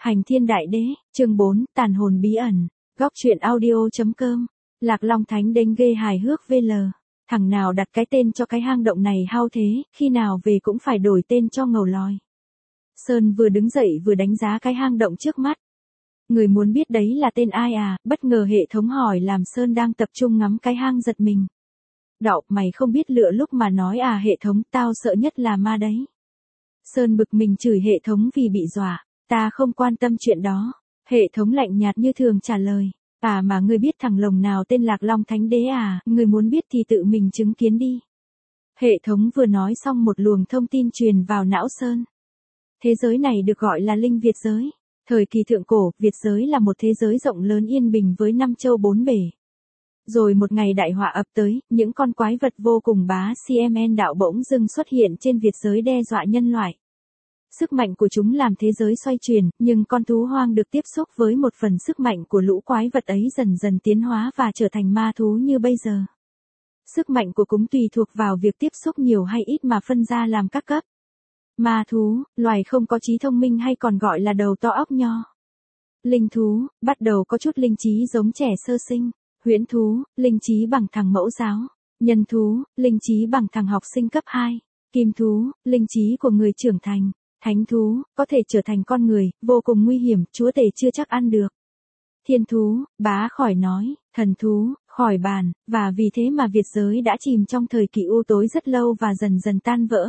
Hành Thiên Đại Đế, chương 4, Tàn hồn bí ẩn, góc truyện audio.com, Lạc Long Thánh Đênh ghê hài hước VL, thằng nào đặt cái tên cho cái hang động này hao thế, khi nào về cũng phải đổi tên cho ngầu lòi. Sơn vừa đứng dậy vừa đánh giá cái hang động trước mắt. Người muốn biết đấy là tên ai à, bất ngờ hệ thống hỏi làm Sơn đang tập trung ngắm cái hang giật mình. Đậu, mày không biết lựa lúc mà nói à hệ thống, tao sợ nhất là ma đấy. Sơn bực mình chửi hệ thống vì bị dọa. Ta không quan tâm chuyện đó. Hệ thống lạnh nhạt như thường trả lời. À mà ngươi biết thằng lồng nào tên Lạc Long Thánh Đế à, ngươi muốn biết thì tự mình chứng kiến đi. Hệ thống vừa nói xong một luồng thông tin truyền vào não Sơn. Thế giới này được gọi là Linh Việt giới. Thời kỳ thượng cổ, Việt giới là một thế giới rộng lớn yên bình với 5 châu 4 bể. Rồi một ngày đại họa ập tới, những con quái vật vô cùng bá CMN đạo bỗng dưng xuất hiện trên Việt giới đe dọa nhân loại. Sức mạnh của chúng làm thế giới xoay chuyển, nhưng con thú hoang được tiếp xúc với một phần sức mạnh của lũ quái vật ấy dần dần tiến hóa và trở thành ma thú như bây giờ. Sức mạnh của chúng tùy thuộc vào việc tiếp xúc nhiều hay ít mà phân ra làm các cấp. Ma thú, loài không có trí thông minh hay còn gọi là đầu to óc nho. Linh thú, bắt đầu có chút linh trí giống trẻ sơ sinh. Huyễn thú, linh trí bằng thằng mẫu giáo. Nhân thú, linh trí bằng thằng học sinh cấp 2. Kim thú, linh trí của người trưởng thành. Thánh thú, có thể trở thành con người, vô cùng nguy hiểm, chúa tể chưa chắc ăn được. Thiên thú, bá khỏi nói, thần thú, khỏi bàn, và vì thế mà Việt giới đã chìm trong thời kỳ u tối rất lâu và dần dần tan vỡ.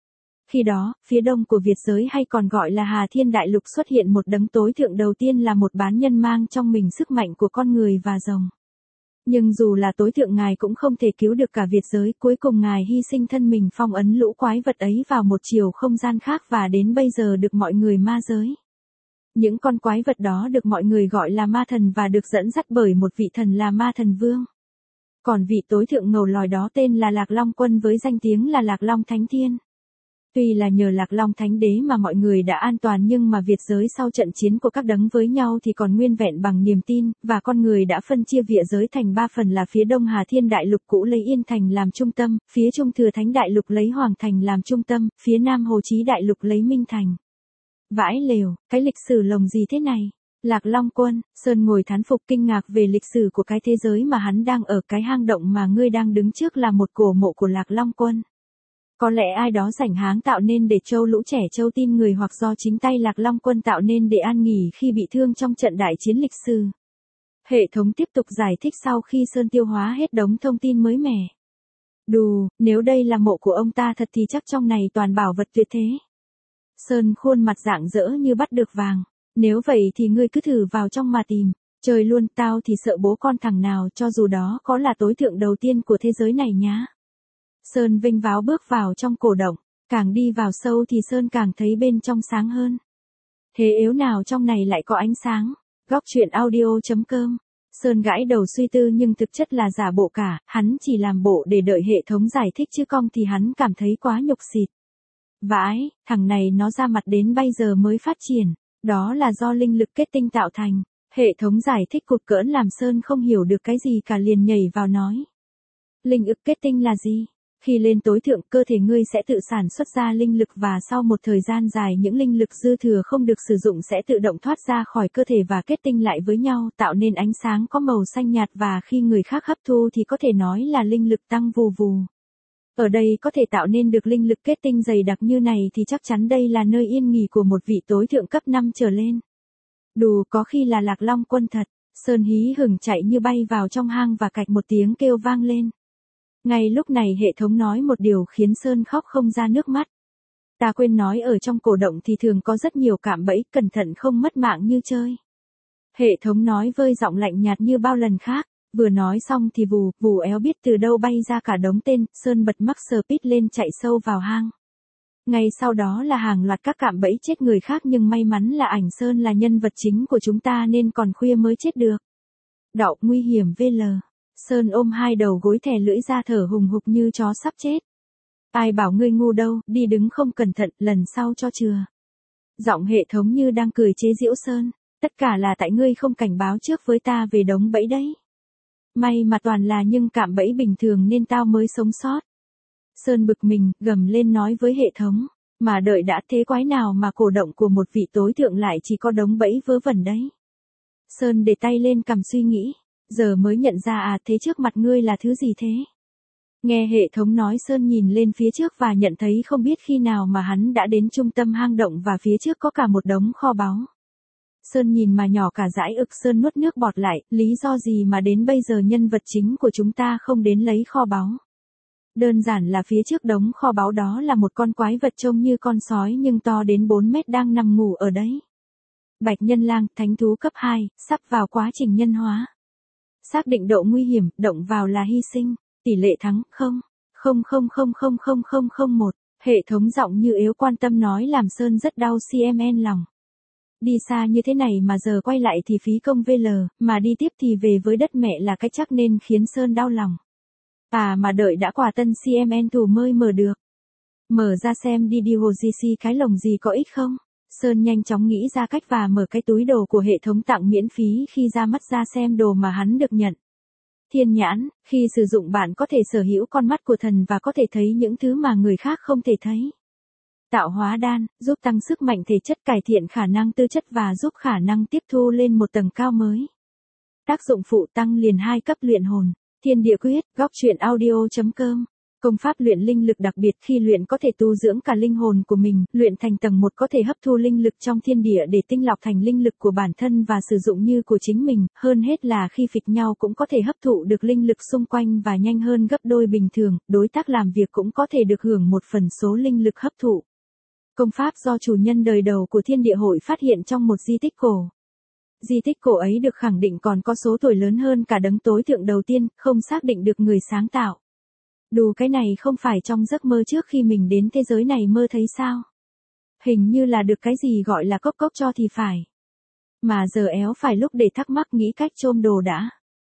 Khi đó, phía đông của Việt giới hay còn gọi là Hà Thiên Đại Lục xuất hiện một đấng tối thượng đầu tiên là một bán nhân mang trong mình sức mạnh của con người và rồng. Nhưng dù là tối thượng ngài cũng không thể cứu được cả Việt giới, cuối cùng ngài hy sinh thân mình phong ấn lũ quái vật ấy vào một chiều không gian khác và đến bây giờ được mọi người ma giới. Những con quái vật đó được mọi người gọi là ma thần và được dẫn dắt bởi một vị thần là ma thần vương. Còn vị tối thượng ngầu lòi đó tên là Lạc Long Quân với danh tiếng là Lạc Long Thánh Thiên. Tuy là nhờ Lạc Long Thánh Đế mà mọi người đã an toàn nhưng mà Việt giới sau trận chiến của các đấng với nhau thì còn nguyên vẹn bằng niềm tin, và con người đã phân chia Việt giới thành 3 phần là phía đông Hà Thiên Đại Lục cũ lấy Yên Thành làm trung tâm, phía trung Thừa Thánh Đại Lục lấy Hoàng Thành làm trung tâm, phía nam Hồ Chí Đại Lục lấy Minh Thành. Vãi lều, cái lịch sử lồng gì thế này? Lạc Long Quân, Sơn ngồi thán phục kinh ngạc về lịch sử của cái thế giới mà hắn đang ở, cái hang động mà ngươi đang đứng trước là một cổ mộ của Lạc Long Quân. Có lẽ ai đó rảnh háng tạo nên để trâu lũ trẻ trâu tin người hoặc do chính tay Lạc Long Quân tạo nên để an nghỉ khi bị thương trong trận đại chiến lịch sử. Hệ thống tiếp tục giải thích sau khi Sơn tiêu hóa hết đống thông tin mới mẻ. Đù, nếu đây là mộ của ông ta thật thì chắc trong này toàn bảo vật tuyệt thế. Sơn khuôn mặt rạng rỡ như bắt được vàng. Nếu vậy thì ngươi cứ thử vào trong mà tìm. Trời luôn, tao thì sợ bố con thằng nào cho dù đó có là tối thượng đầu tiên của thế giới này nhá. Sơn vinh váo bước vào trong cổ động, càng đi vào sâu thì Sơn càng thấy bên trong sáng hơn. Thế yếu nào trong này lại có ánh sáng? Góc truyện audio.com. Sơn gãi đầu suy tư nhưng thực chất là giả bộ cả, hắn chỉ làm bộ để đợi hệ thống giải thích chứ không thì hắn cảm thấy quá nhục xịt. Vãi, thằng này nó ra mặt đến bây giờ mới phát triển, đó là do linh lực kết tinh tạo thành. Hệ thống giải thích cụt cỡn làm Sơn không hiểu được cái gì cả liền nhảy vào nói. Linh lực kết tinh là gì? Khi lên tối thượng, cơ thể ngươi sẽ tự sản xuất ra linh lực và sau một thời gian dài những linh lực dư thừa không được sử dụng sẽ tự động thoát ra khỏi cơ thể và kết tinh lại với nhau tạo nên ánh sáng có màu xanh nhạt và khi người khác hấp thu thì có thể nói là linh lực tăng vù vù. Ở đây có thể tạo nên được linh lực kết tinh dày đặc như này thì chắc chắn đây là nơi yên nghỉ của một vị tối thượng cấp 5 trở lên. Đù, có khi là Lạc Long Quân thật. Sơn hí hửng chạy như bay vào trong hang và cạch một tiếng kêu vang lên. Ngay lúc này hệ thống nói một điều khiến Sơn khóc không ra nước mắt. Ta quên nói ở trong cổ động thì thường có rất nhiều cạm bẫy, cẩn thận không mất mạng như chơi. Hệ thống nói vơi giọng lạnh nhạt như bao lần khác, vừa nói xong thì vù éo biết từ đâu bay ra cả đống tên, Sơn bật mắc sờ pít lên chạy sâu vào hang. Ngay sau đó là hàng loạt các cạm bẫy chết người khác nhưng may mắn là ảnh Sơn là nhân vật chính của chúng ta nên còn khuya mới chết được. Đậu, nguy hiểm VL. Sơn ôm hai đầu gối thè lưỡi ra thở hùng hục như chó sắp chết. Ai bảo ngươi ngu đâu, đi đứng không cẩn thận, lần sau cho chừa. Giọng hệ thống như đang cười chế giễu Sơn, tất cả là tại ngươi không cảnh báo trước với ta về đống bẫy đấy. May mà toàn là nhưng cạm bẫy bình thường nên tao mới sống sót. Sơn bực mình, gầm lên nói với hệ thống, Mà đợi đã, thế quái nào mà cổ động của một vị tối thượng lại chỉ có đống bẫy vớ vẩn đấy. Sơn để tay lên cằm suy nghĩ, giờ mới nhận ra à, thế trước mặt ngươi là thứ gì thế? Nghe hệ thống nói, Sơn nhìn lên phía trước và nhận thấy không biết khi nào mà hắn đã đến trung tâm hang động và phía trước có cả một đống kho báu. Sơn nhìn mà nhỏ cả dãi ực. Sơn nuốt nước bọt lại, lý do gì mà đến bây giờ nhân vật chính của chúng ta không đến lấy kho báu? Đơn giản là phía trước đống kho báu đó là một con quái vật trông như con sói nhưng to đến 4 mét đang nằm ngủ ở đấy. Bạch nhân lang, thánh thú cấp 2, sắp vào quá trình nhân hóa. Xác định độ nguy hiểm, động vào là hy sinh. Tỷ lệ thắng, 0,0000001. Hệ thống giọng như yếu quan tâm nói làm Sơn rất đau CMN lòng. Đi xa như thế này mà giờ quay lại thì phí công VL, mà đi tiếp thì về với đất mẹ là cái chắc nên khiến Sơn đau lòng. À mà đợi đã, quả tân CMN thủ mới mở được. Mở ra xem đi điều GC cái lồng gì có ích không? Sơn nhanh chóng nghĩ ra cách và mở cái túi đồ của hệ thống tặng miễn phí khi ra mắt ra xem đồ mà hắn được nhận. Thiên nhãn, khi sử dụng bạn có thể sở hữu con mắt của thần và có thể thấy những thứ mà người khác không thể thấy. Tạo hóa đan, giúp tăng sức mạnh thể chất, cải thiện khả năng tư chất và giúp khả năng tiếp thu lên một tầng cao mới. Tác dụng phụ, tăng liền 2 cấp luyện hồn. Thiên địa quyết, góc truyện audio.com. Công pháp luyện linh lực đặc biệt, khi luyện có thể tu dưỡng cả linh hồn của mình, luyện thành tầng 1 có thể hấp thu linh lực trong thiên địa để tinh lọc thành linh lực của bản thân và sử dụng như của chính mình, hơn hết là khi phịch nhau cũng có thể hấp thụ được linh lực xung quanh và nhanh hơn gấp đôi bình thường, đối tác làm việc cũng có thể được hưởng một phần số linh lực hấp thụ. Công pháp do chủ nhân đời đầu của Thiên Địa Hội phát hiện trong một di tích cổ. Di tích cổ ấy được khẳng định còn có số tuổi lớn hơn cả đấng tối thượng đầu tiên, không xác định được người sáng tạo. Đủ cái này không phải trong giấc mơ trước khi mình đến thế giới này mơ thấy sao? Hình như là được cái gì gọi là cốc cốc cho thì phải. Mà giờ éo phải lúc để thắc mắc nghĩ cách chôm đồ đã.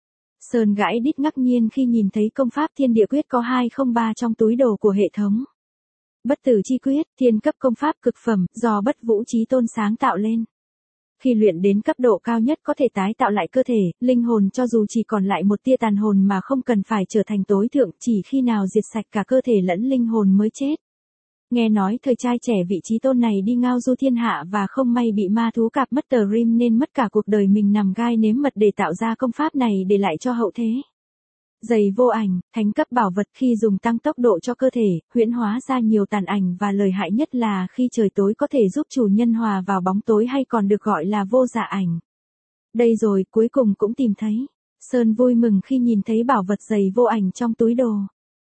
Sơn gãi đít ngạc nhiên khi nhìn thấy công pháp Thiên Địa Quyết có 203 trong túi đồ của hệ thống. Bất tử chi quyết, thiên cấp công pháp cực phẩm, do Bất Vũ Chí Tôn sáng tạo lên. Khi luyện đến cấp độ cao nhất có thể tái tạo lại cơ thể, linh hồn cho dù chỉ còn lại một tia tàn hồn mà không cần phải trở thành tối thượng, chỉ khi nào diệt sạch cả cơ thể lẫn linh hồn mới chết. Nghe nói thời trai trẻ vị Chí Tôn này đi ngao du thiên hạ và không may bị ma thú cạp mất tờ rim nên mất cả cuộc đời mình nằm gai nếm mật để tạo ra công pháp này để lại cho hậu thế. Giày vô ảnh, thánh cấp bảo vật, khi dùng tăng tốc độ cho cơ thể, huyễn hóa ra nhiều tàn ảnh và lợi hại nhất là khi trời tối có thể giúp chủ nhân hòa vào bóng tối hay còn được gọi là vô dạ ảnh. Đây rồi, cuối cùng cũng tìm thấy. Sơn vui mừng khi nhìn thấy bảo vật giày vô ảnh trong túi đồ.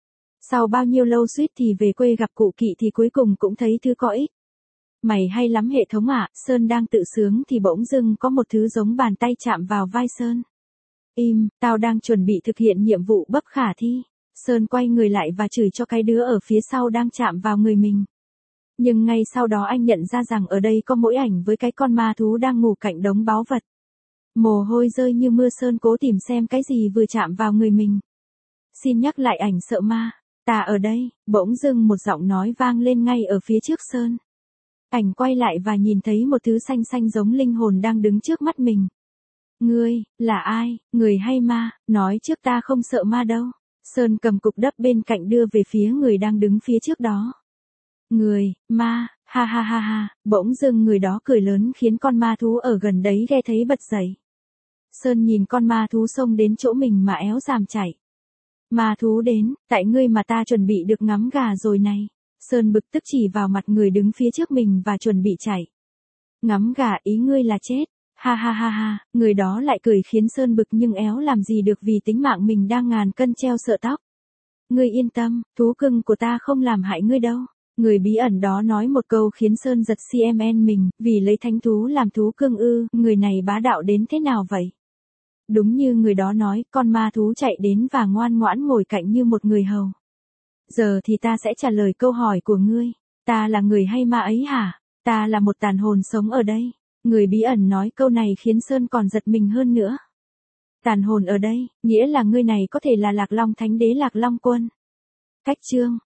Sau bao nhiêu lâu suýt thì về quê gặp cụ Kỵ thì cuối cùng cũng thấy thứ có ích. Mày hay lắm hệ thống ạ, Sơn đang tự sướng thì bỗng dưng có một thứ giống bàn tay chạm vào vai Sơn. Im, tao đang chuẩn bị thực hiện nhiệm vụ bất khả thi. Sơn quay người lại và chửi cho cái đứa ở phía sau đang chạm vào người mình. Nhưng ngay sau đó anh nhận ra rằng ở đây có mỗi ảnh với cái con ma thú đang ngủ cạnh đống báu vật. Mồ hôi rơi như mưa, Sơn cố tìm xem cái gì vừa chạm vào người mình. Xin nhắc lại ảnh sợ ma. Ta ở đây, bỗng dưng một giọng nói vang lên ngay ở phía trước Sơn. Ảnh quay lại và nhìn thấy một thứ xanh xanh giống linh hồn đang đứng trước mắt mình. Ngươi, là ai, người hay ma, nói trước ta không sợ ma đâu. Sơn cầm cục đất bên cạnh đưa về phía người đang đứng phía trước đó. Người, ma, ha ha ha ha, bỗng dưng người đó cười lớn khiến con ma thú ở gần đấy ghe thấy bật dậy. Sơn nhìn con ma thú xông đến chỗ mình mà éo giảm chạy. Ma thú đến, tại ngươi mà ta chuẩn bị được ngắm gà rồi này. Sơn bực tức chỉ vào mặt người đứng phía trước mình và chuẩn bị chạy. Ngắm gà, ý ngươi là chết. Ha ha ha ha, người đó lại cười khiến Sơn bực nhưng éo làm gì được vì tính mạng mình đang ngàn cân treo sợi tóc. Ngươi yên tâm, thú cưng của ta không làm hại ngươi đâu. Người bí ẩn đó nói một câu khiến Sơn giật CMN mình, vì lấy thánh thú làm thú cưng ư, người này bá đạo đến thế nào vậy? Đúng như người đó nói, con ma thú chạy đến và ngoan ngoãn ngồi cạnh như một người hầu. Giờ thì ta sẽ trả lời câu hỏi của ngươi. Ta là người hay ma ấy hả? Ta là một tàn hồn sống ở đây. Người bí ẩn nói câu này khiến Sơn còn giật mình hơn nữa. Tàn hồn ở đây, nghĩa là ngươi này có thể là Lạc Long Thánh Đế Lạc Long Quân. Cách chương